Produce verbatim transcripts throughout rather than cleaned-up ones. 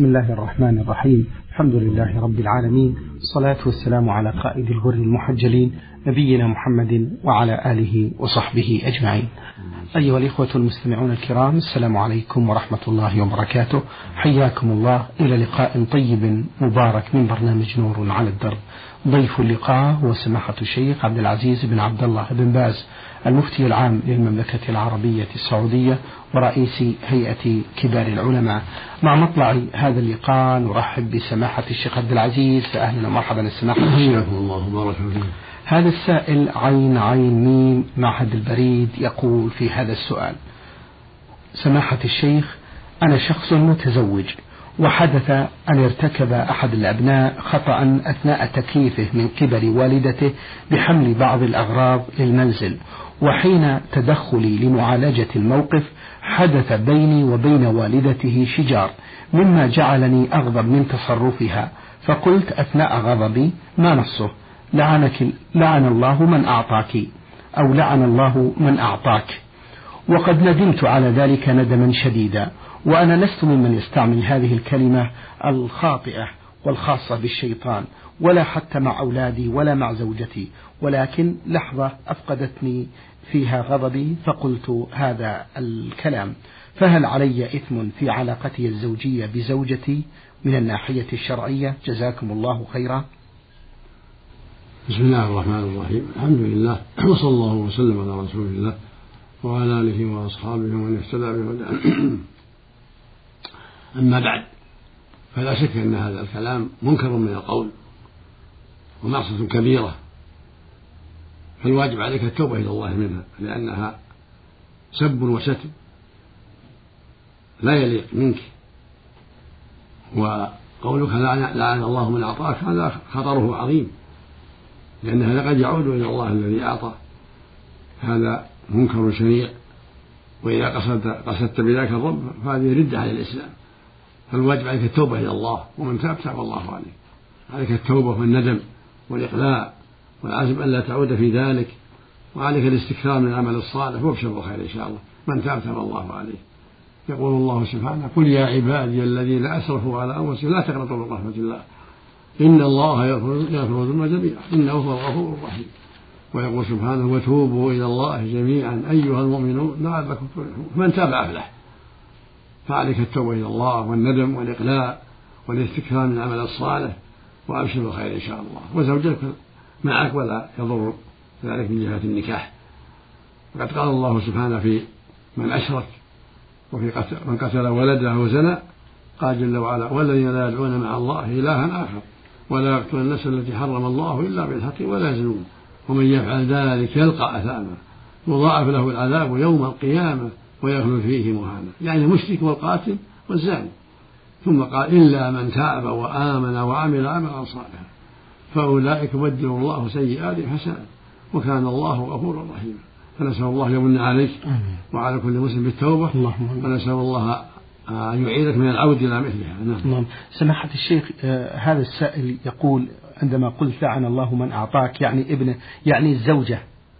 بسم الله الرحمن الرحيم. الحمد لله رب العالمين، الصلاة والسلام على قائد الغر المحجلين نبينا محمد وعلى آله وصحبه أجمعين. أيها الإخوة المستمعون الكرام، السلام عليكم ورحمة الله وبركاته. حياكم الله إلى لقاء طيب مبارك من برنامج نور على الدرب. ضيف اللقاء هو سماحة الشيخ عبد العزيز بن عبد الله بن باز، المفتي العام للمملكة العربية السعودية ورئيس هيئة كبار العلماء. مع مطلع هذا اللقاء نرحب بسماحة الشيخ عبد العزيز، فأهلا ومرحبا السماحة. حياكم الله وبارك فيكم. هذا السائل عين عين ميم معهد البريد يقول في هذا السؤال: سماحة الشيخ، أنا شخص متزوج، وحدث أن ارتكب أحد الأبناء خطأ أثناء تكليفه من قبل والدته بحمل بعض الأغراض للمنزل، وحين تدخلي لمعالجة الموقف حدث بيني وبين والدته شجار، مما جعلني أغضب من تصرفها، فقلت أثناء غضبي: ما نصه؟ لعنك لعن الله من أعطاك، أو لعن الله من أعطاك. وقد ندمت على ذلك ندما شديدا، وأنا لست ممن يستعمل هذه الكلمة الخاطئة والخاصة بالشيطان، ولا حتى مع أولادي ولا مع زوجتي، ولكن لحظة أفقدتني فيها غضبي فقلت هذا الكلام. فهل علي إثم في علاقتي الزوجية بزوجتي من الناحية الشرعية؟ جزاكم الله خيرا. بسم الله الرحمن الرحيم. الحمد لله، وصلى الله وسلم على رسول الله وعلى آله وأصحابه ومن اهتدى بهداه. أما بعد، فلا شك أن هذا الكلام منكر من القول ومعصية كبيرة، فالواجب عليك التوبة إلى الله منها، لأنها سب وشتم لا يليق منك. وقولك لعن الله من أعطاك هذا خطره عظيم، لأن هذا قد يعود إلى الله الذي أعطى، هذا منكر شنيع. وإذا قصدت, قصدت بذلك الرب فهذه ردة على الإسلام، فالواجب عليك التوبة إلى الله، ومن تاب تاب الله عليه. عليك التوبة والندم والإقلاع والعزم أن لا تعود في ذلك، وعليك الاستكثار من العمل الصالح، وابشر بالخير إن شاء الله. من تاب تاب الله عليه. يقول الله سبحانه: قل يا عبادي الذين أسرفوا على أنفسهم لا تقنطوا من رحمة الله إن الله يغفر الذنوب جميعا إنه هو الغفور الرحيم. ويقول سبحانه: وتوبوا إلى الله جميعا أيها المؤمنون لعلكم تفلحون. من تاب أفلح. فعليك التوبة إلى الله والندم والإقلاع والاستكثار من العمل الصالح، وأبشر بالخير إن شاء الله. وزوجك معك ولا يضر ذلك من جهة النكاح. وقد قال الله سبحانه في من أشرك وفي قتل من قتل ولده وزنى، قال جل وعلا: والذين لا يدعون مع الله إلها آخر ولا يقتلون النفس التي حرم الله إلا بالحق ولا يزنون ومن يفعل ذلك يلقى أثاما يضاعف له العذاب يوم القيامة ويخلد فيه مهانا. يعني المشرك والقاتل والزاني. ثم قال: إلا من تاب وآمن وعمل عملا صالحا فأولئك يبدل الله سيئاتهم حسنات وكان الله غفورا رحيما. فنسأل الله يمن عليك وعلى كل مسلم بالتوبة، ونسأل الله أن يعيدك من العود إلى مثلها. نعم. نعم. سماحة الشيخ، آه هذا السائل يقول: عندما قلت لعن الله من أعطاك يعني ابنه، يعني الزوجة.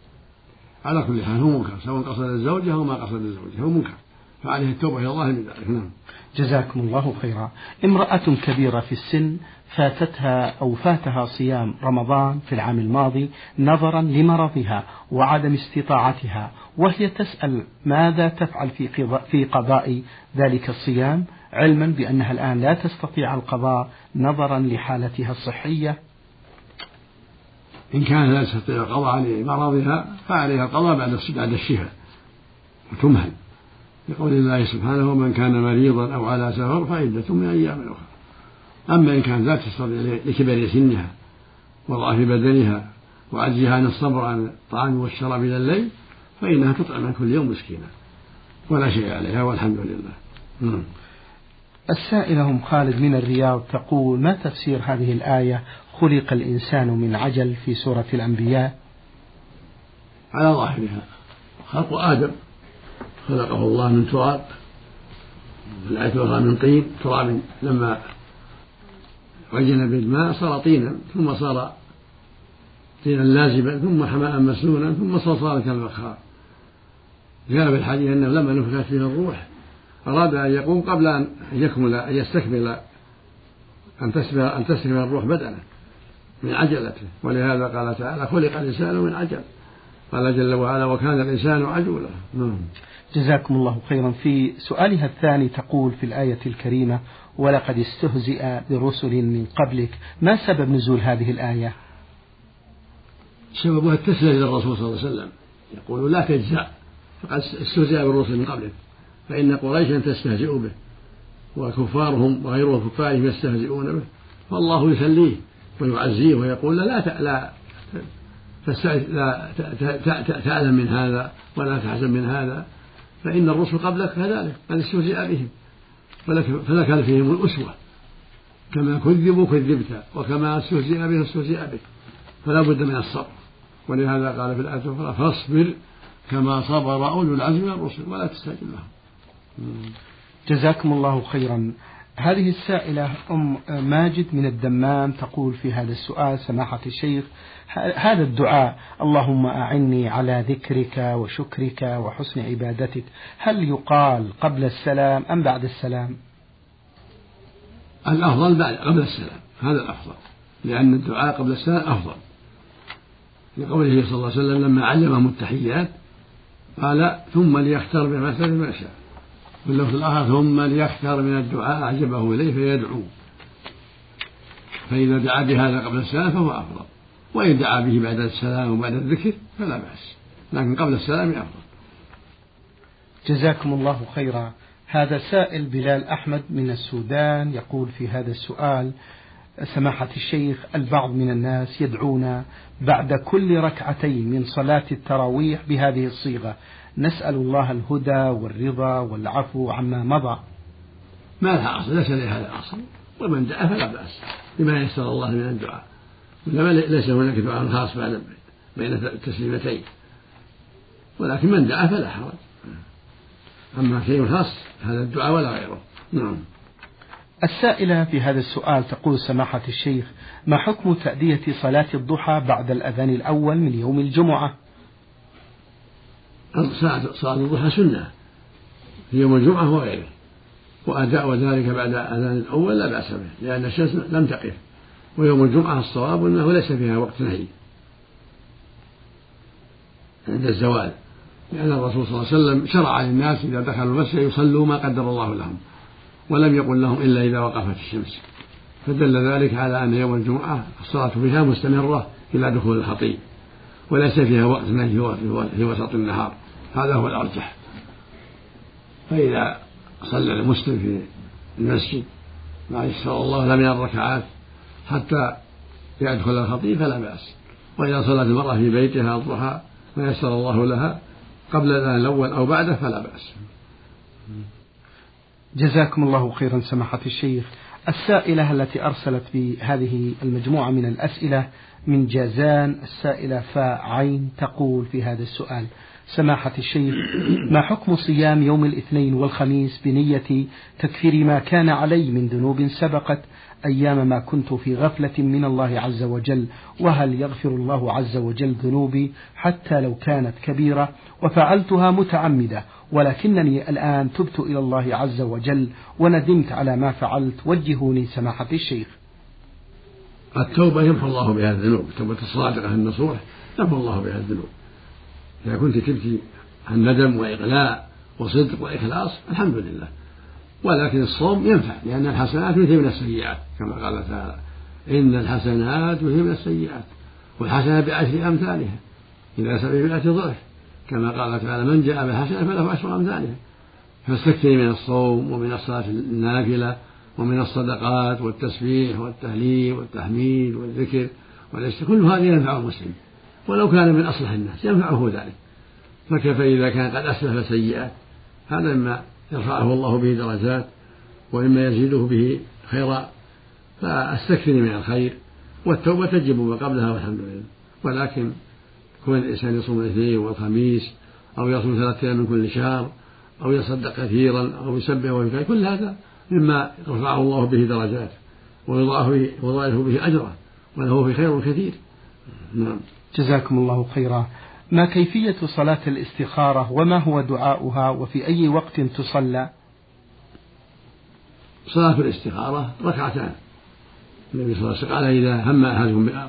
على كل حال هو منكر، سواء قصد الزوجة أو ما قصد الزوجة هو منكر، فعليه التوبة إلى الله من ذلك. نعم. جزاكم الله خيرا. امرأة كبيرة في السن فاتتها أو فاتها صيام رمضان في العام الماضي نظرا لمرضها وعدم استطاعتها، وهي تسأل ماذا تفعل في قضاء, في قضاء ذلك الصيام، علما بأنها الآن لا تستطيع القضاء نظرا لحالتها الصحية. إن كان لا تستطيع القضاء لمرضها فعليها القضاء بعد الشفاء وتمهل، لقول الله سبحانه: ومن كان مريضا أو على سفر فعدة من أيام أخرى. أما إن كانت لا تستطيع لكبر سنها وضعف بدنها وعجزها عن الصبر عن الطعام والشراب إلى الليل فإنها تطعم عن كل يوم مسكينا ولا شيء عليها والحمد لله. م. السائلة أم خالد من الرياض تقول: ما تفسير هذه الآية خلق الإنسان من عجل في سورة الأنبياء؟ على ظاهرها خلق آدم خلقه الله من تراب، والآية الأخرى من طين، تراب لما عجن بالماء صار طينا، ثم صار طينا لازبا، ثم حماء مسنونا، ثم صلصالا كالفخار. جاء بالحديث أنه لما نفخت فيه الروح أراد أن يقوم قبل أن يكمل أن يستكمل أن تسلم أن تسلم الروح بدنه من عجلته، ولهذا قال تعالى خلق الإنسان من عجل، قال جل وعلا وكان الإنسان عجولا. جزاكم الله خيرا. في سؤالها الثاني تقول في الآية الكريمة ولقد استهزئ برسل من قبلك، ما سبب نزول هذه الآية؟ سببها التسلية للرسول صلى الله عليه وسلم، يقول لا تجزع فقد استهزئ بالرسل من قبلك، فإن قريشا تستهزئ به وكفارهم وغيرهم كفارهم يستهزئون به، فالله يسليه ويعزيه ويقول لا لا لا تعلم من هذا ولا تحزن من هذا، فإن الرسل قبلك كذلك قد استهزئ بهم، فلك فيهم الأسوة، كما كذبوا كذبت وكما استهزئ بهم استهزئ بك، فلا بد من الصبر. ولهذا قال في الآية الأخرى فاصبر كما صبر أولو العزم من الرسل ولا تستعجل لهم. جزاكم الله خيرا. هذه السائلة أم ماجد من الدمام تقول في هذا السؤال سماحة الشيخ هذا الدعاء اللهم أعني على ذكرك وشكرك وحسن عبادتك هل يقال قبل السلام أم بعد السلام؟ الأفضل بعد قبل السلام، هذا الأفضل، لأن الدعاء قبل السلام أفضل، لقوله صلى الله عليه وسلم لما علمهم التحيات قال ثم ليختار بمثل ما شاء، واللفظ الآخر ثم ليختار من الدعاء أعجبه إليه فيدعو، فإذا دعا بهذا قبل السلام فهو أفضل، وإن دعا به بعد السلام وبعد الذكر فلا بأس، لكن قبل السلام أفضل. جزاكم الله خيرا. هذا سائل بلال أحمد من السودان يقول في هذا السؤال سماحة الشيخ البعض من الناس يدعون بعد كل ركعتين من صلاة التراويح بهذه الصيغة نسأل الله الهدى والرضا والعفو عما مضى. ما لها أصل، ليس لها هذا أصل، ومن دعا فلا بأس بما يسر الله من الدعاء، إنما ليس هناك دعاء خاص بين التسليمتين، ولكن من دعا فلا حرج، أما شيء خاص هذا الدعاء ولا غيره. نعم. السائلة في هذا السؤال تقول سماحة الشيخ ما حكم تأدية صلاة الضحى بعد الأذان الأول من يوم الجمعة؟ صلاة الضحى سنة في يوم الجمعة وغيره، وأداء ذلك بعد الأذان الأول لا بأس به، لأن الشمس لم تقف، ويوم الجمعة الصواب أنه ليس فيها وقت نهي عند الزوال، لأن الرسول صلى الله عليه وسلم شرع للناس إذا دخلوا المسجد يصلوا ما قدر الله لهم، ولم يقل لهم إلا إذا وقفت الشمس، فدل ذلك على أن يوم الجمعة الصلاة فيها مستمرة إلى دخول الخطيب، وليس فيها وقت نهي في وسط النهار، هذا هو الأرجح. فإذا صلى المسلم في المسجد ما يسر الله له من الركعات حتى يدخل الخطيب فلا بأس، وإذا صلت المرأة في بيتها الضحى ما يسر الله لها قبل الأذان الأول أو بعده فلا بأس. جزاكم الله خيرا سماحة الشيخ. السائلة التي أرسلت بهذه المجموعة من الأسئلة من جازان السائلة فاء عين تقول في هذا السؤال سماحة الشيخ ما حكم صيام يوم الاثنين والخميس بنية تكفير ما كان علي من ذنوب سبقت أيام ما كنت في غفلة من الله عز وجل، وهل يغفر الله عز وجل ذنوبي حتى لو كانت كبيرة وفعلتها متعمدة، ولكنني الآن تبت إلى الله عز وجل وندمت على ما فعلت، وجهوني سماحة الشيخ. التوبة يمحو الله بها الذنوب، التوبة الصادقة النصوح يمحو الله بها الذنوب، إذا كنت تبكي عن ندم وإقلاع وصدق وإخلاص الحمد لله. ولكن الصوم ينفع لأن الحسنات يذهبن السيئات، كما قال تعالى إن الحسنات يذهبن السيئات، والحسنة بعشر أمثالها إلى سبعمائة ضعف، كما قال تعالى من جاء بالحسنة فله عشر أمثالها. فاستكثري من الصوم ومن الصلاة النافلة ومن الصدقات والتسبيح والتهليل والتحميد والذكر والاستغفار، كل هذا ينفع المسلم ولو كان من أصلح الناس ينفعه ذلك، فكيف إذا كان قد أسلف سيئات، هذا مما يرفعه الله به درجات وإما يزيده به خيرا، فاستكثري من الخير، والتوبة تجب ما قبلها والحمد لله. ولكن كون الإنسان يصوم الاثنين والخميس أو يصوم ثلاثة أيام من كل شهر أو يصدق كثيرا أو يسبح ويكبر، كل هذا مما يرفعه الله به درجات ويضاعف به أجره وله في خير كثير. نعم. جزاكم الله خيرا. ما كيفية صلاة الاستخارة وما هو دعاؤها وفي أي وقت تصلى؟ صلاة الاستخارة ركعتان، النبي صلى الله عليه وسلم قال إذا هم أحدكم بأمر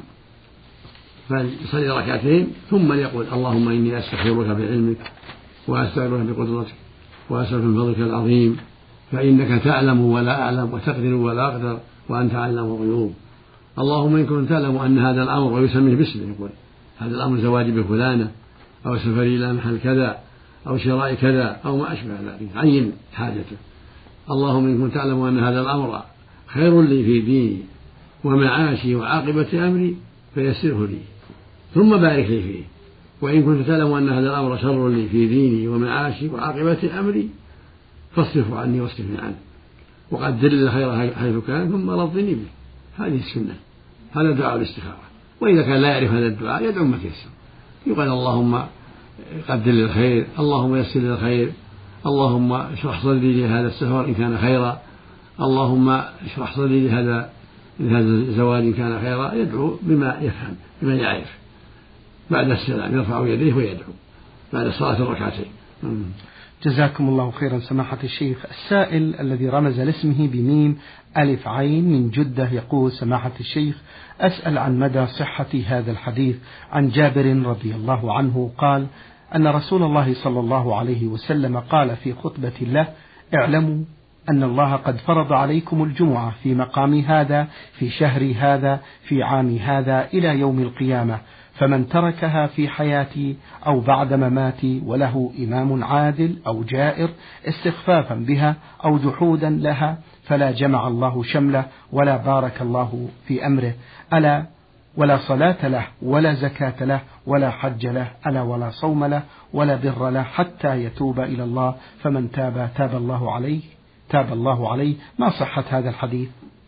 فليصلي ركعتين ثم يقول اللهم إني أستغفرك بعلمك وأستغفرك بقدرتك وأسألك من فضلك العظيم فإنك تعلم ولا أعلم وتقدر ولا أقدر وأنت علام الغيوب. اللهم إن كنت تعلم أن هذا الأمر ويسميه باسمه يقول هذا الأمر زواجي بفلانة أو سفري إلى محل كذا أو شراء كذا أو ما أشبه ذلك عين حاجته. اللهم إن كنت تعلم أن هذا الأمر خير لي في ديني ومعاشي وعاقبة أمري فيسره لي ثم بارك لي فيه، وإن كنت تعلم أن هذا الأمر شر لي في ديني ومعاشي وعاقبة أمري فاصرف عني واصرفني عنه وقدر لي الخير حيث كان ثم رضني به. هذه السنة، هذا دعاء الاستخارة. وإذا كان لا يعرف هذا الدعاء يدعو ما تيسر، يقال اللهم قدر لي الخير، اللهم يسر لي الخير، اللهم اشرح صدري لهذا السفر إن كان خيرا، اللهم اشرح صدري لهذا لهذا الزواج إن كان خيرا. يدعو بما يفهم بما يعرف. بعد السلام يرفع يديه ويدعو بعد صلاة الركعتين. جزاكم الله خيرا سماحة الشيخ. السائل الذي رمز لاسمه بميم ألف عين من جدة يقول سماحة الشيخ أسأل عن مدى صحة هذا الحديث عن جابر رضي الله عنه قال أن رسول الله صلى الله عليه وسلم قال في خطبة له اعلموا أن الله قد فرض عليكم الجمعة في مقام هذا في شهر هذا في عام هذا إلى يوم القيامة، فمن تركها في حياتي أو بعد مماتي وله إمام عادل أو جائر استخفافا بها أو جحودا لها فلا جمع الله شمله ولا بارك الله في أمره، ألا ولا صلاة له ولا زكاة له ولا حج له، ألا ولا صوم له ولا بر له حتى يتوب إلى الله، فمن تاب تاب الله عليه تاب الله عليه. ما صحة هذا الحديث؟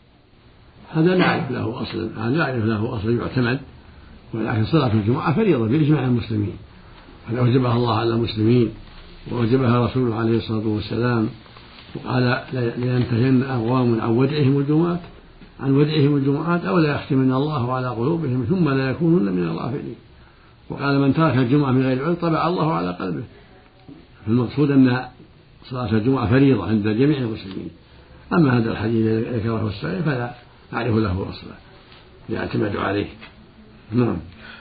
هذا لا أعرف له أصلا، هذا لا أعرف له أصلا يعتمد، ولكن صلاة الجمعة فريضة بإجماع المسلمين، قد أوجبها الله على المسلمين وأوجبها رسوله عليه الصلاة والسلام، وقال لينتهين أقوام عن ودعهم الجمعات عن ودعهم الجمعات أو لا يختمن الله على قلوبهم ثم لا يكونون من الغافلين. وقال من ترك الجمعة من غير عذر طبع الله على قلبه. فالمقصود أن صلاة الجمعة فريضة عند جميع المسلمين. أما هذا الحديث الذي ذكره السائل فلا أعرف له أصلا يعتمد عليه. نعم.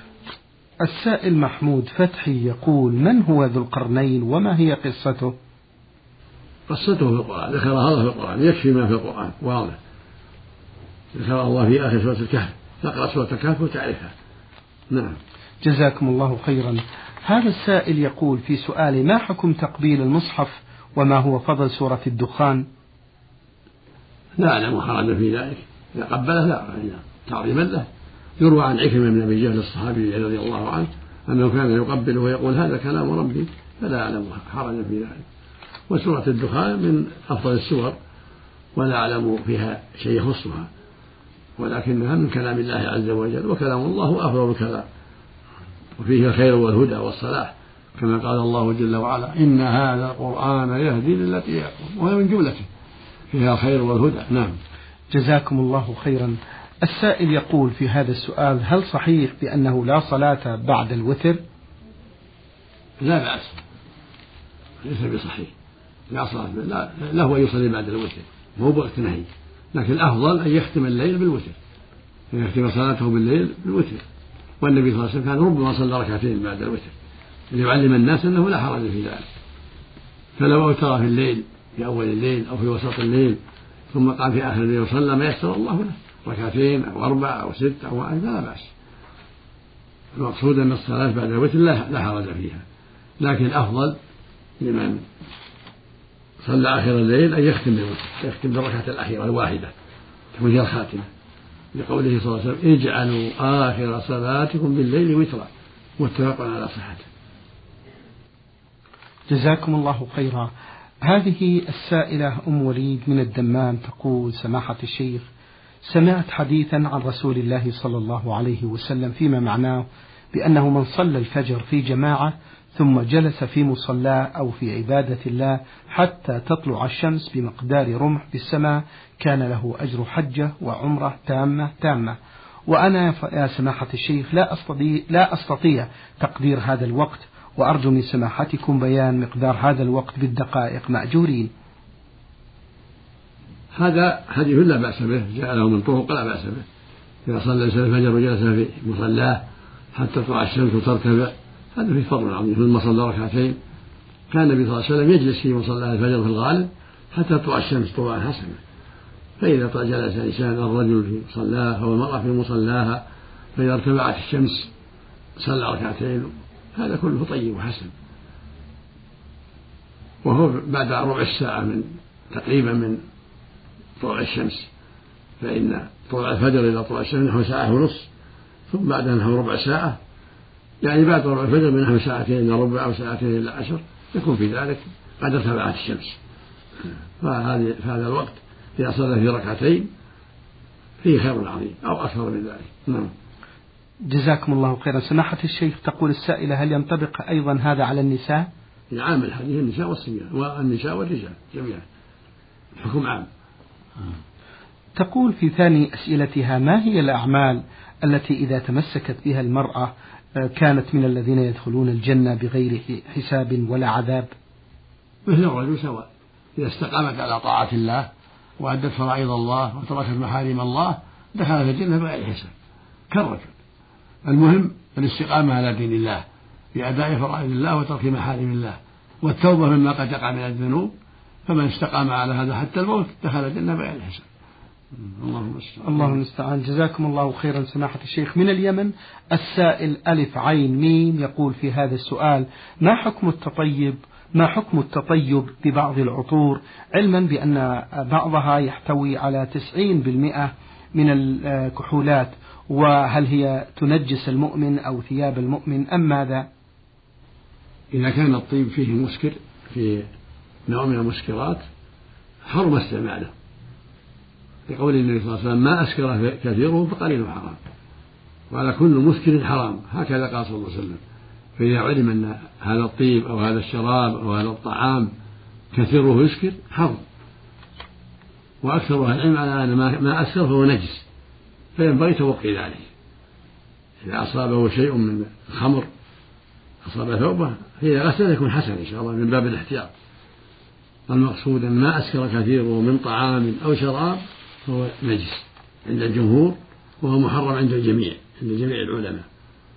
السائل محمود فتحي يقول من هو ذو القرنين وما هي قصته؟ قصته في القرآن ذكرها الله في القرآن، يكفي ما في القرآن واضح، ذكر الله في آخر سورة الكهف، تقرأ سورة الكهف وتعرفها. نعم. جزاكم الله خيرا. هذا السائل يقول في سؤالي ما حكم تقبيل المصحف وما هو فضل سورة الدخان؟ لا أعلم حرج في ذلك، إذا قبله لا تعظيما له. يروى عن عكرمة بن أبي جهل الصحابي رضي الله عنه أنه كان يقبله ويقول هذا كلام ربي، فلا أعلم حرج في ذلك. وسورة الدخان من أفضل السور ولا أعلم فيها شيء يخصها، ولكنها من كلام الله عز وجل، وكلام الله أفضل الكلام وفيه الخير والهدى والصلاح، كما قال الله جل وعلا إن هذا القرآن يهدي للتي هي أقوم، وهي من جملته فيها الخير والهدى. نعم. جزاكم الله خيرا. السائل يقول في هذا السؤال هل صحيح بأنه لا صلاة بعد الوتر؟ لا بأس، ليس بصحيح، لا صلاة لا له أن يصلي بعد الوتر، مو بوقت نهي، لكن الأفضل أن يختم الليل بالوتر، أن يختم صلاته بالليل بالوتر. والنبي صلى الله عليه وسلم كان ربما صلى ركعتين بعد الوتر ليعلم الناس أنه لا حرج في ذلك. فلو أوتر في الليل في أول الليل أو في وسط الليل ثم قام في آخر الليل وصلى ما يسر الله له ركعتين أو أربع أو ست أو واحد فلا بأس. المقصود أن الصلاة بعد الوتر لا حرج فيها، لكن الأفضل لمن صلى آخر الليل أن يختم بالوتر، يختم بالركعة الأخيرة الواحدة تكون هي الخاتمة، لقوله صلى الله عليه وسلم اجعلوا آخر صلاتكم بالليل وترا، متفق على صحته. جزاكم الله خيرا. هذه السائلة أم وليد من الدمام تقول سماحة الشيخ سمعت حديثا عن رسول الله صلى الله عليه وسلم فيما معناه بأنه من صلى الفجر في جماعة ثم جلس في مصلاه أو في عبادة الله حتى تطلع الشمس بمقدار رمح بالسماء كان له أجر حجة وعمرة تامة تامة. وأنا يا سماحة الشيخ لا أستطيع, لا أستطيع تقدير هذا الوقت، وأرجو من سماحتكم بيان مقدار هذا الوقت بالدقائق مأجورين. هذا حديث لا بأس به، جاء له من طرق لا بأس به. إذا صلى الفجر وجلس في مصلاه حتى تطلع الشمس وترتفع هذا فيه فضل عظيم. ثم صلى ركعتين كان النبي صلى الله عليه وسلم يجلس في مصلاه الفجر في الغالب حتى تطلع الشمس طلوعا حسنا. فإذا جلس إنسان الرجل في مصلاه أو المرأة في مصلاها فإذا ارتفعت الشمس صلى ركعتين هذا كله طيب وحسن. وهو بعد ربع الساعة من تقريبا من طلوع الشمس، فإن طلوع الفجر إلى طلوع الشمس نحو ساعة ونصف، ثم بعدها نحو ربع ساعة، يعني بعد طلوع الفجر من نحو ساعتين إلى ربع أو ساعتين إلى عشر يكون في ذلك قد ارتفعت الشمس. فهذه في هذا الوقت إذا صلى في ركعتين فيه خير عظيم أو أكثر من ذلك. نعم. جزاكم الله خيرا. سماحة الشيخ تقول السائلة: هل ينطبق أيضا هذا على النساء؟ عام الحديث النساء والصبيان والنساء والرجال جميعا، الحكم عام. تقول في ثاني أسئلتها: ما هي الأعمال التي إذا تمسكت بها المرأة كانت من الذين يدخلون الجنة بغير حساب ولا عذاب؟ مثل الرجل سواء، إذا استقامت على طاعة الله وأدت فرائض الله وتركت محارم الله دخلت الجنة بغير حساب كالرجل. المهم الاستقامة على دين الله بأداء فرائض الله وترك محارم الله والتوبة مما قد يقع من الذنوب، فمن استقام على هذا حتى الموت دخل الجنة بغير حساب. الله المستعان. جزاكم الله خيرا سماحة الشيخ. من اليمن السائل ألف عين ميم يقول في هذا السؤال: ما حكم التطيب ما حكم التطيب ببعض العطور، علما بأن بعضها يحتوي على تسعين بالمئة من الكحولات، وهل هي تنجس المؤمن أو ثياب المؤمن أم ماذا؟ إذا كان الطيب فيه مسكر، في نوع من المسكرات، حرم استعماله، لقول النبي صلى الله عليه وسلم: ما أسكر كثيره فقليله حرام، وعلى كل مسكر حرام، هكذا قال صلى الله عليه وسلم. فإذا علم أن هذا الطيب أو هذا الشراب أو هذا الطعام كثيره يسكر حرم، وأكثر العلم على أن ما أسكر فهو نجس، فينبغي توقي ذلك. إذا أصابه شيء من الخمر أصاب ثوبه فإذا غسل يكون حسن إن شاء الله من باب الاحتياط. المقصود أن ما أسكر كثيره من طعام أو شراب فهو نجس عند الجمهور، وهو محرم عند الجميع عند جميع العلماء.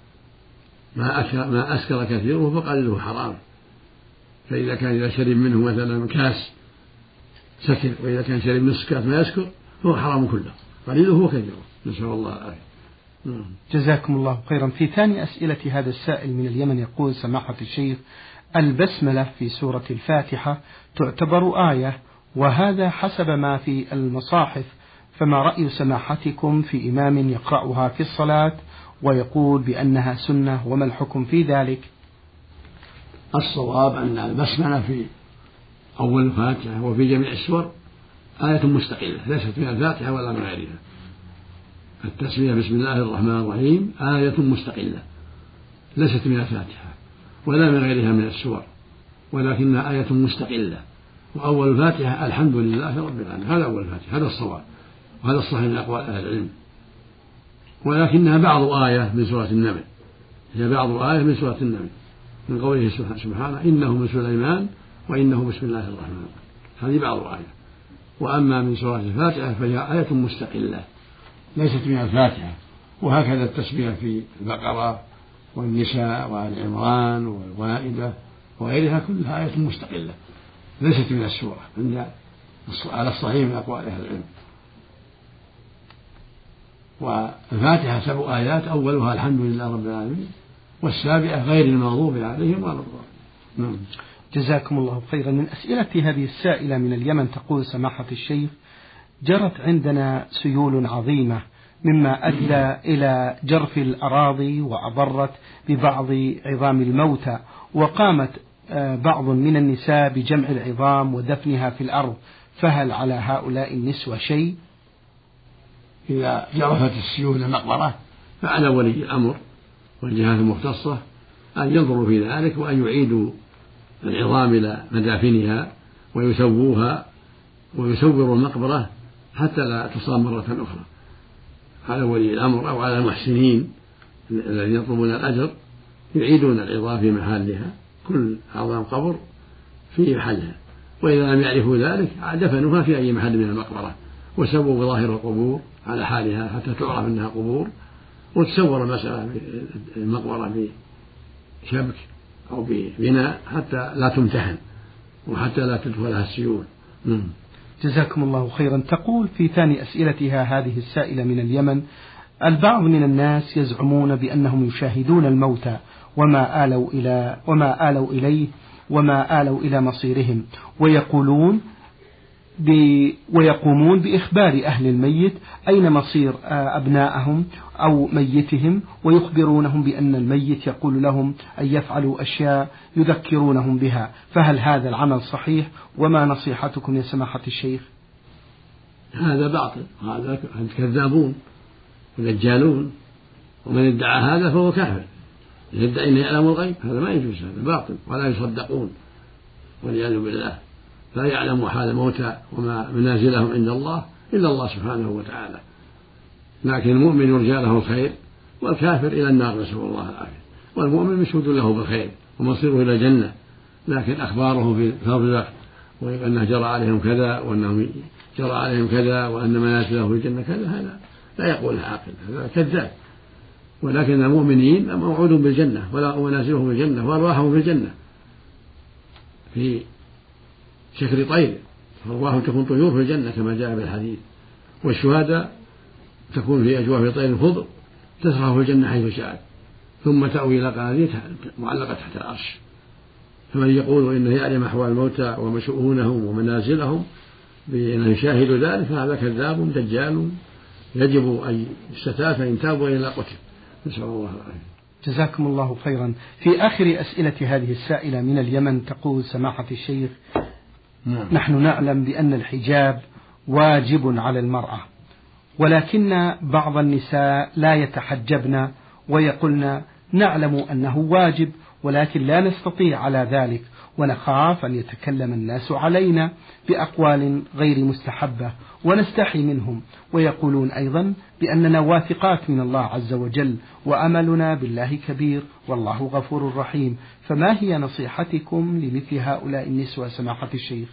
ما أسكر كثيره فقليله حرام، فإذا كان إذا شرب منه مثلا كاس سكر، وإذا كان شرب نصف كاس ما يسكر فهو حرام كله، قليله وكثيره، نسأل الله العافية. جزاكم الله خيرا. في ثاني أسئلة هذا السائل من اليمن يقول: سماحة الشيخ، البسملة في سورة الفاتحة تعتبر آية، وهذا حسب ما في المصاحف، فما رأي سماحتكم في إمام يقرأها في الصلاة ويقول بأنها سنة، وما الحكم في ذلك؟ الصواب أن البسملة في أول الفاتحة وفي جميع السور آية مستقلة، ليست من الفاتحة ولا من غيرها. التسمية بسم الله الرحمن الرحيم آية مستقلة ليست من الفاتحة ولا من غيرها من السور، ولكنها آية مستقلة. وأول الفاتحة الحمد لله رب العالمين، هذا أول الفاتحة، هذا الصواب وهذا الصحيح من أقوال أهل العلم. ولكنها بعض آية من سورة النمل، هي بعض آية من سورة النمل، من قوله سبحانه: إنه من سليمان وإنه بسم الله الرحمن الرحيم، هذه بعض آية. وأما من سورة الفاتحة فهي آية مستقلة ليست من الفاتحة. وهكذا التسمية في البقرة والنساء وآل عمران والمائدة وغيرها كلها آية مستقلة ليست من السورة عند على الصحيح من أقوال أهل العلم. والفاتحة سبع آيات، أولها الحمد لله رب العالمين، والسابعة غير المغضوب عليهم ولا الضالين. جزاكم الله خيرا. من أسئلة هذه السائلة من اليمن تقول: سماحة الشيخ، جرت عندنا سيول عظيمة مما أدى إلى جرف الأراضي وأضرت ببعض عظام الموتى، وقامت بعض من النساء بجمع العظام ودفنها في الأرض، فهل على هؤلاء النسوة شيء؟ إذا جرفت السيول المقبرة فعلى ولي الأمر والجهات المختصة أن ينظروا في ذلك وأن يعيدوا العظام إلى مدافنها ويسووها ويسوروا المقبرة حتى لا تصاب مرة أخرى. على ولي الأمر أو على المحسنين الذين يطلبون الأجر يعيدون العظام في محلها، كل عظام قبر في محلها، وإذا لم يعرفوا ذلك دفنوها في أي محل من المقبرة وسووا بظاهر القبور على حالها حتى تعرف أنها قبور، وتصور المسألة المقبرة بشبك أو ببناء حتى لا تمتهن وحتى لا تدخلها السيول. جزاكم الله خيرا. تقول في ثاني أسئلتها هذه السائلة من اليمن: البعض من الناس يزعمون بأنهم يشاهدون الموتى وما آلوا إلى وما آلوا إليه وما آلوا إلى مصيرهم، ويقولون ب ويقومون بإخبار أهل الميت أين مصير أبنائهم أو ميتهم، ويخبرونهم بأن الميت يقول لهم أن يفعلوا أشياء يذكرونهم بها، فهل هذا العمل صحيح؟ وما نصيحتكم يا سماحة الشيخ؟ هذا باطل، هذا كذابون ودجالون، ومن ادعى هذا فهو كافر. يدعي أن يعلم الغيب هذا ما يجوز، هذا باطل ولا يصدقون والعياذ بالله. لا يعلم حال الموتى وما منازلهم عند الله إلا الله سبحانه وتعالى، لكن المؤمن يرجى له الخير والكافر إلى النار نسأل الله العافية. والمؤمن مشهود له بالخير ومصيره إلى الجنة، لكن أخباره في الفضل وأنه جرى عليهم كذا وأنه جرى عليهم كذا وأن منازله في الجنة كذا هذا لا يقول عاقل، هذا كذاب. ولكن المؤمنين موعود بالجنة ومنازلهم في الجنة وأرواحهم في الجنة في شكل طير، أرواحهم تكون طيور في الجنة كما جاء في الحديث. والشهداء تكون في أجواف طير خضر تسرح في الجنة حيث شاءت ثم تأوي إلى قناديل معلقة تحت العرش. فمن يقول إنه يعلم أحوال الموتى ومشؤونهم ومنازلهم بأنه يشاهد ذلك هذا كذاب دجال يجب أن يستتاب فإن تابوا إلى قتل. نسأل الله العافية. جزاكم الله خيرا. في آخر أسئلة هذه السائلة من اليمن تقول: سماحة الشيخ، نحن نعلم بأن الحجاب واجب على المرأة، ولكن بعض النساء لا يتحجبن ويقولن نعلم أنه واجب ولكن لا نستطيع على ذلك، ونخاف أن يتكلم الناس علينا بأقوال غير مستحبة ونستحي منهم، ويقولون أيضا بأننا واثقات من الله عز وجل وأملنا بالله كبير والله غفور رحيم، فما هي نصيحتكم لمثل هؤلاء النسوة سماحة الشيخ؟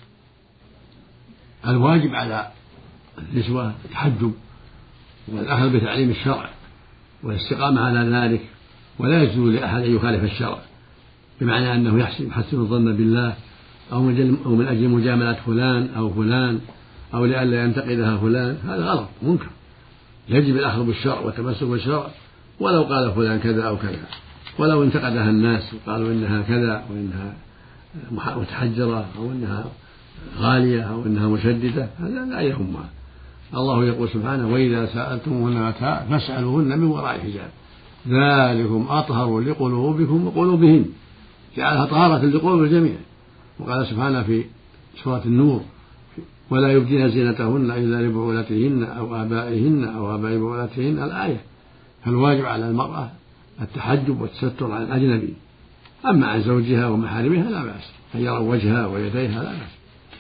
الواجب على النسوة التحجب والأخذ بتعليم الشرع والاستقامة على ذلك، ولا يجوز لأحد أن يخالف الشرع بمعنى أنه يحسن يحسن الظن بالله أو من أجل مجاملة فلان أو فلان أو لئلا ينتقدها فلان، هذا غلط منكر. يجب الأخذ بالشرع والتمسك بالشرع ولو قال فلان كذا أو كذا، ولو انتقدها الناس وقالوا إنها كذا وإنها متحجرة أو إنها غالية أو إنها مشددة، هذا لا يهمها. الله يقول سبحانه: وإذا سألتموهن متاعا فاسألوهن من وراء حجاب ذلكم أطهر لقلوبكم وقلوبهن، جعلها طهارة لقلوب الجميع. وقال سبحانه في سورة النور: ولا يبدين زينتهن إلا لبعولتهن أو آبائهن أو آباء بعولتهن، الآية. فالواجب على المرأة التحجب والتستر عن الأجنبي، أما عن زوجها ومحارمها لا بأس أن يروا وجهها ويديها لا بأس،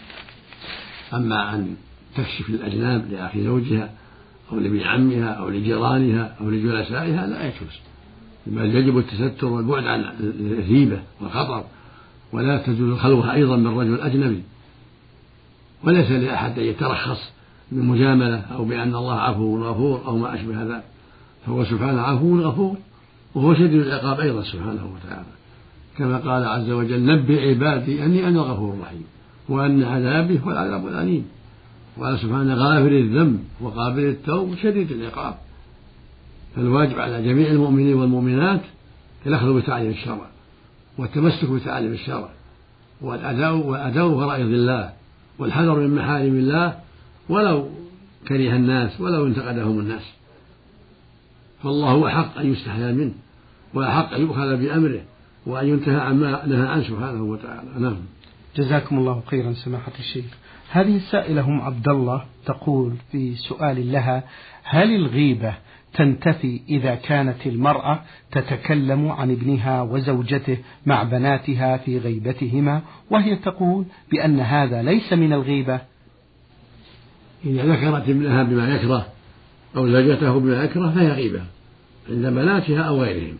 أما أن تكشف الأجناب لأخي زوجها أو لابن عمها أو لجيرانها أو لجلسائها لا يجوز، بل يجب التستر والبعد عن الريبة والخطر، ولا تجوز الخلوة أيضا من رجل أجنبي. وليس لأحد أن يترخص بالمجاملة أو بأن الله عفو غفور أو ما أشبه ذلك، فهو سبحانه عفو غفور وهو شديد العقاب أيضا سبحانه وتعالى، كما قال عز وجل: نبئ عبادي أني أنا الغفور الرحيم وأن عذابي هو العذاب الأليم. وقال سبحانه: غافر الذنب وقابل التوب شديد العقاب. فالواجب على جميع المؤمنين والمؤمنات الأخذ بتعليم الشرع والتمسك بتعليم الشرع والأداء وأداء فرائض الله والحذر من محارم الله ولو كره الناس ولو انتقدهم الناس، فالله هو حق أن يستحيا منه وحق أن يؤخذ بأمره وأن ينتهى عما نهى عنه سبحانه وتعالى. نعم. جزاكم الله خيرا سماحة الشيخ. هذه السائلة هم عبد الله تقول في سؤال لها: هل الغيبة تنتفي إذا كانت المرأة تتكلم عن ابنها وزوجته مع بناتها في غيبتهما، وهي تقول بأن هذا ليس من الغيبة؟ إذا ذكرت ابنها بما يكره أو زوجته بما يكره فهي غيبة عند بناتها أو غيرهم.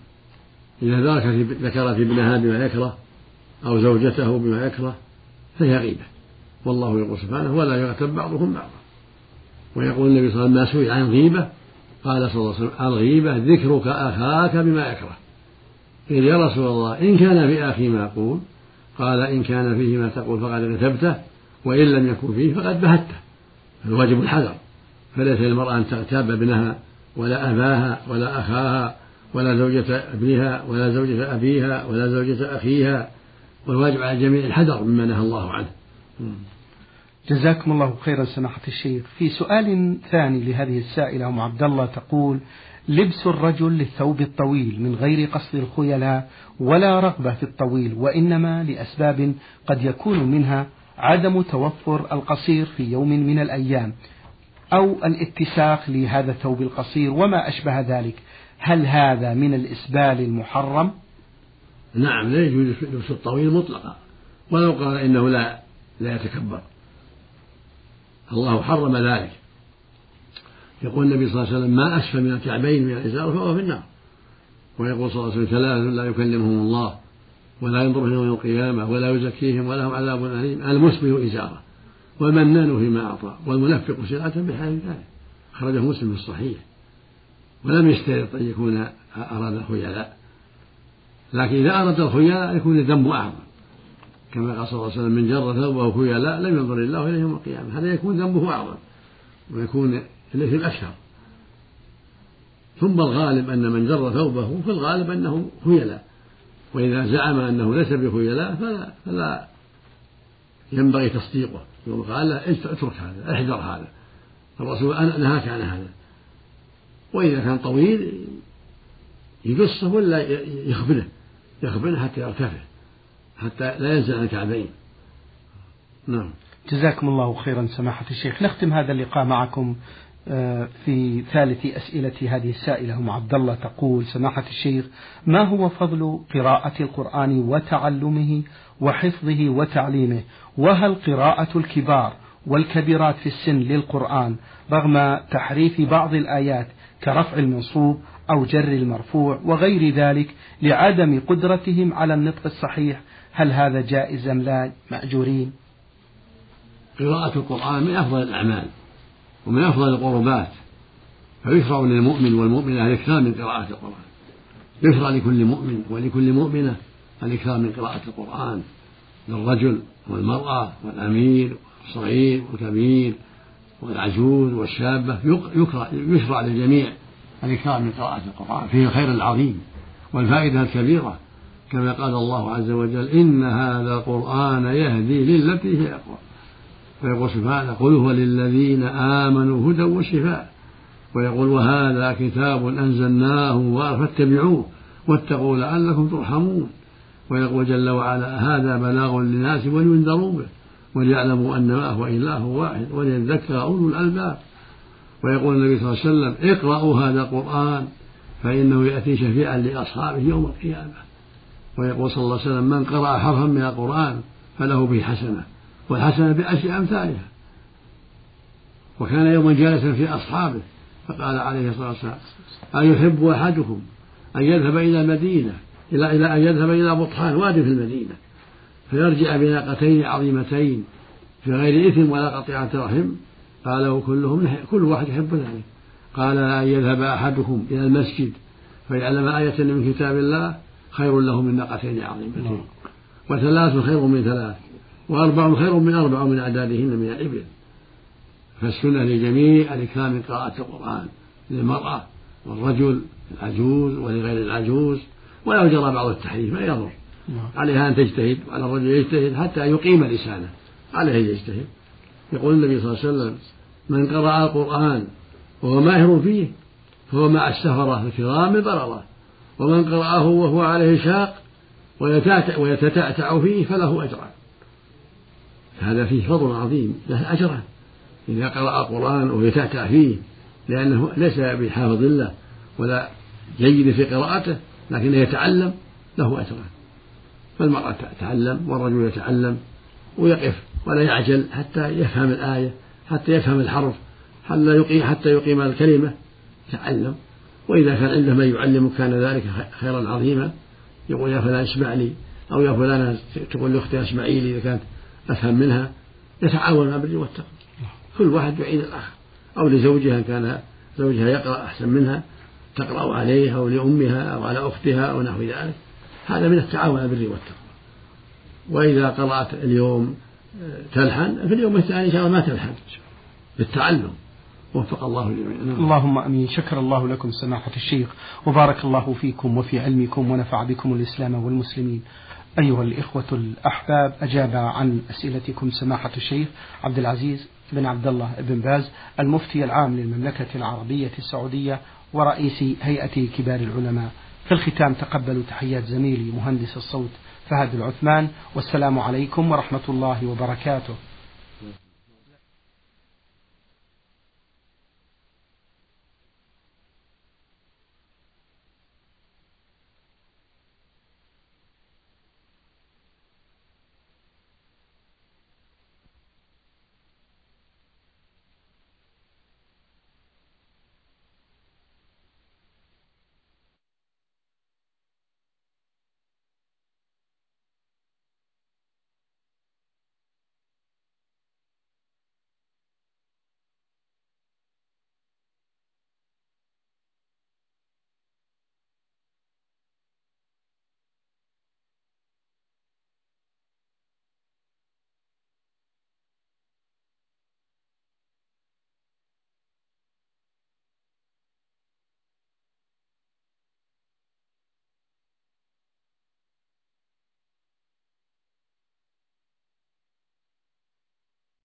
إذا ذكرت ابنها بما يكره أو زوجته بما يكره فهي غيبة، والله يقول سبحانه ولا يغتب بعضكم بعضا. ويقول النبي صلى الله عليه وسلم ما سئل عن غيبة قال صلى الله عليه وسلم الغيبة ذكرك أخاك بما يكره. قيل يا رسول الله إن كان في أخي ما أقول؟ قال إن كان فيه ما تقول فقد غتبته وإن لم يكن فيه فقد بهته. الواجب الحذر، فليس للمرأة أن تغتاب ابنها ولا أباها ولا أخاها ولا زوجة ابنها ولا زوجة أبيها ولا زوجة أخيها، والواجب على الجميع الحذر مما نهى الله عنه. جزاكم الله خيرا سماحة الشيخ. في سؤال ثاني لهذه السائلة أم عبد الله تقول: لبس الرجل للثوب الطويل من غير قصد الخيلاء ولا رغبة في الطويل، وإنما لأسباب قد يكون منها عدم توفر القصير في يوم من الأيام أو الاتساق لهذا الثوب القصير وما أشبه ذلك، هل هذا من الإسبال المحرم؟ نعم، لا يجوز لبس الطويل مطلقا ولو قال إنه لا لا يتكبر، الله حرم ذلك. يقول النبي صلى الله عليه وسلم ما أسفل من الكعبين من الإزار فهو في النار. ويقول صلى الله عليه وسلم ثلاث لا يكلمهم الله ولا ينظر إليهم يوم القيامة ولا يزكيهم ولهم عذاب أليم: المسبل إزاره والمنان فيما أعطى والمنفق سلعة بحال ذلك. أخرجه مسلم في الصحيح. ولم يشترط أن يكون أراد الخيلاء، لكن إذا أراد الخيلاء يكون الذنب أعظم، كما قال صلى الله عليه وسلم: من جر ثوبه خيلاء لم ينظر الله إليه يوم القيامة. هذا يكون ذنبه أعظم ويكون الإثم أكثر. ثم الغالب أن من جر ثوبه في الغالب أنه خيلاء، وإذا زعم أنه ليس بخيلاء فلا, فلا ينبغي تصديقه. قال له اترك هذا، احذر هذا، الرسول نهاك عن هذا. وإذا كان طويل يقصه ولا يخبنه يخبنه حتى يرتفع حتى لا ينزل عن الكعبين. نعم. جزاكم الله خيرا سماحة الشيخ. نختم هذا اللقاء معكم في ثالث أسئلة هذه السائلة أم عبد الله تقول: سماحة الشيخ، ما هو فضل قراءة القرآن وتعلمه وحفظه وتعليمه؟ وهل قراءة الكبار والكبيرات في السن للقرآن رغم تحريف بعض الآيات كرفع المنصوب أو جر المرفوع وغير ذلك لعدم قدرتهم على النطق الصحيح، هل هذا جائز أم لا مأجورين؟ قراءة القرآن من أفضل الأعمال ومن أفضل القربات، فيشرع للمؤمن والمؤمنة الإكثار من قراءة القرآن. يشرع لكل مؤمن ولكل مؤمنة الإكثار من قراءة القرآن، للرجل والمرأة والأمير والصغير والكبير والعجوز والشابة. يشرع للجميع الإكثار من قراءة القرآن، فيه الخير العظيم والفائدة الكبيرة، كما قال الله عز وجل: إن هذا القرآن يهدي للتي هي أقوم. ويقول سبحانه: قل هو للذين آمنوا هدى وشفاء. ويقول: وهذا كتاب أنزلناه فاتبعوه واتقوا لعلكم ترحمون. ويقول جل وعلا: هذا بلاغ للناس ولينذروا به وليعلموا أنما هو إله واحد وليذكر أولو الألباب. ويقول النبي صلى الله عليه وسلم: اقرأوا هذا القرآن فإنه يأتي شفيعا لأصحابه يوم القيامة. ويقول صلى الله عليه وسلم: من قرأ حرفا من القرآن فله به حسنة، والحسنة بعشر أمثالها. وكان يوما جالسا في أصحابه فقال عليه الصلاة والسلام: أيحب أحدكم أن يذهب إلى المدينة إلى إلى أن يذهب إلى بطحان واد في المدينة فيرجع بناقتين عظيمتين في غير إثم ولا قطيعة رحم؟ قالوا كلهم كل واحد يحب ذلك. قال: أن يذهب أحدكم إلى المسجد فيعلم آية من كتاب الله خير له من ناقتين عظيمتين، وثلاث خير من ثلاث، وأربع خير من أربع ومن أعدادهن من الإبل. فالسنة لجميع الإكثار من قراءة القرآن، للمرأة والرجل، العجوز ولغير العجوز، ولو جرى بعض التحريف ما يضر، عليها أن تجتهد، وعلى الرجل يجتهد حتى يقيم لسانه، عليه يجتهد. يقول النبي صلى الله عليه وسلم: من قرأ القرآن وهو ماهر فيه فهو مع السفرة الكرام البررة، ومن قرأه وهو عليه شاق ويتتعتع فيه فله أجران. هذا فيه فضل عظيم، له أجران إذا قرأ القرآن ويتعتع فيه، لأنه ليس بحافظ الله ولا جيد في قراءته، لكنه يتعلم، له أجران. فالمرأة تتعلم والرجل يتعلم ويقف ولا يعجل حتى يفهم الآية، حتى يفهم الحرف، حتى يقيم الكلمة، تعلم. وإذا كان عنده من يعلمه كان ذلك خيرا عظيما. يقول: يا فلان اسمع لي، أو يا فلان تقول لأختي اسمعي لي إذا كانت أفهم منها، يتعاون على البر والتقوى، كل واحد يعين الآخر، أو لزوجها كان زوجها يقرأ أحسن منها تقرأ عليه، أو لأمها أو على أختها أو نحو ذلك، هذا من التعاون على البر والتقوى. وإذا قرأت اليوم تلحن في اليوم الثاني إن شاء الله ما تلحن بالتعلم. وفق الله جميعا. اللهم أمين. شكر الله لكم سماحة الشيخ، وبارك الله فيكم وفي علمكم ونفع بكم الإسلام والمسلمين. أيها الإخوة الأحباب، أجاب عن أسئلتكم سماحة الشيخ عبد العزيز بن عبد الله بن باز، المفتي العام للمملكة العربية السعودية ورئيس هيئة كبار العلماء. في الختام تقبلوا تحيات زميلي مهندس الصوت فهد العثمان، والسلام عليكم ورحمة الله وبركاته.